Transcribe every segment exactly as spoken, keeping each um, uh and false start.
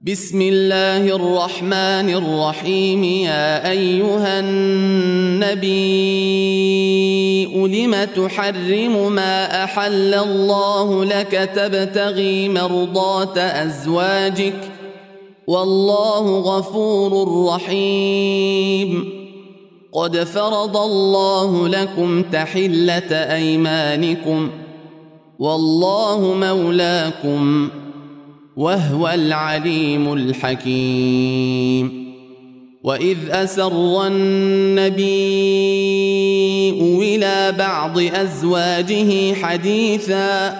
بسم الله الرحمن الرحيم. يا أيها النبي لم تحرم ما أحل الله لك تبتغي مرضات أزواجك والله غفور رحيم. قد فرض الله لكم تحلة أيمانكم والله مولاكم وهو العليم الحكيم. وإذ أسر النبي إلى بعض أزواجه حديثا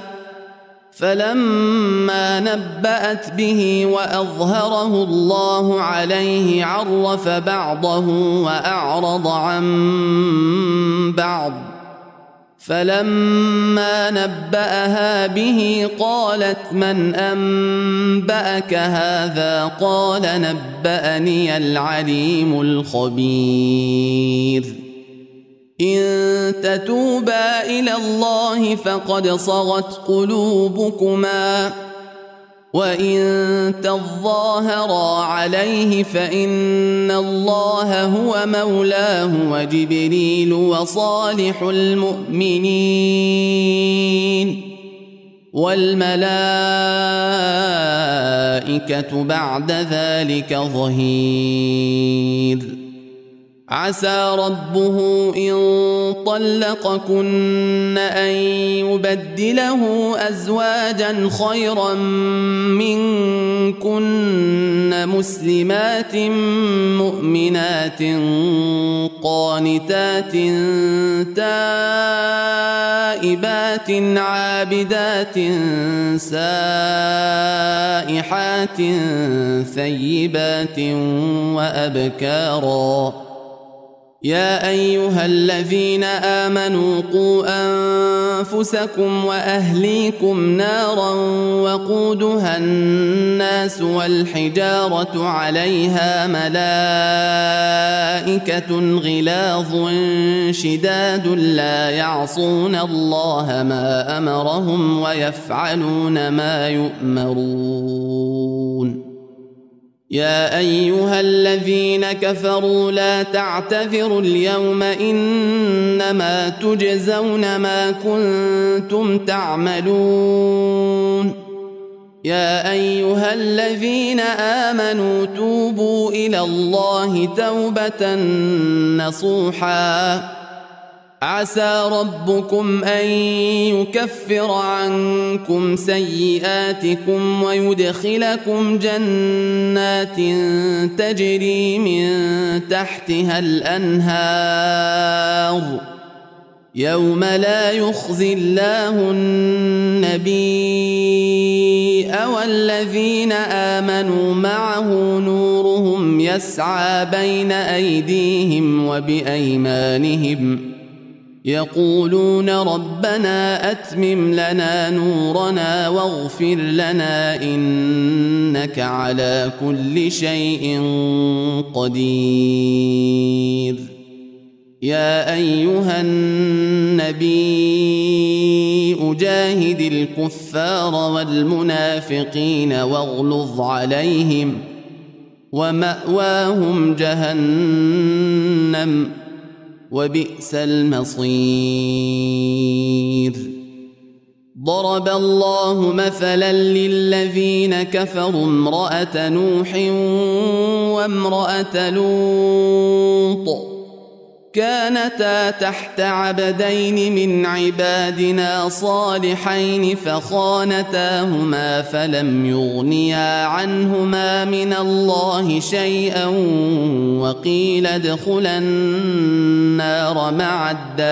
فلما نبأت به وأظهره الله عليه عرف بعضه وأعرض عن بعض، فلما نبأها به قالت من أنبأك هذا؟ قال نبأني العليم الخبير. إن تتوبا إلى الله فقد صغت قلوبكما وإن تظاهرا عليه فإن الله هو مولاه وجبريل وصالح المؤمنين والملائكة بعد ذلك ظهير. عسى ربه إن طلقكن أن يبدله أزواجا خيرا منكن مسلمات مؤمنات قانتات تائبات عابدات سائحات ثيبات وأبكارا. يا أيها الذين آمنوا قوا أنفسكم وأهليكم نارا وقودها الناس والحجارة عليها ملائكة غلاظ شداد لا يعصون الله ما أمرهم ويفعلون ما يؤمرون. يا أيها الذين كفروا لا تعتذروا اليوم إنما تجزون ما كنتم تعملون. يا أيها الذين آمنوا توبوا إلى الله توبة نصوحا عسى ربكم أن يكفر عنكم سيئاتكم ويدخلكم جنات تجري من تحتها الأنهار يوم لا يخزي الله النبي والذين آمنوا معه نورهم يسعى بين أيديهم وبأيمانهم يقولون ربنا أتمم لنا نورنا واغفر لنا إنك على كل شيء قدير. يا أيها النبي جاهد الكفار والمنافقين واغلظ عليهم ومأواهم جهنم وبئس المصير. ضرب الله مثلا للذين كفروا امرأة نوح وامرأة لوط كانتا تحت عبدين من عبادنا صالحين فخانتاهما فلم يغنيا عنهما من الله شيئا وقيل ادخلا النار مع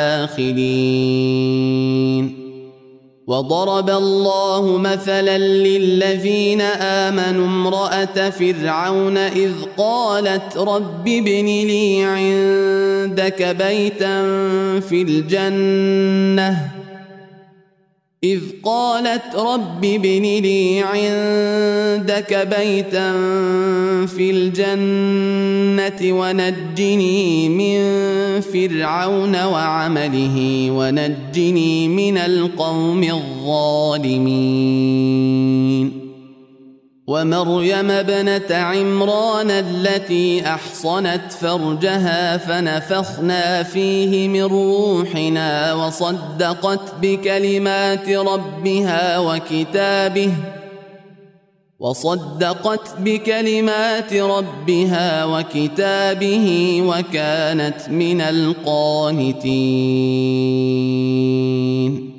الداخلين. وضرب الله مثلا للذين آمنوا امرأة فرعون إذ قالت رب ابن لي عندك بيتا في الجنة إذ قالت رب ابن لي عندك بيتا في الجنة ونجني من فرعون وعمله ونجني من القوم الظالمين. ومريم ابنة عمران التي أحصنت فرجها فنفخنا فيه من روحنا وصدقت بكلمات ربها وكتابه وصدقت بكلمات ربها وكتابه وكانت من القانتين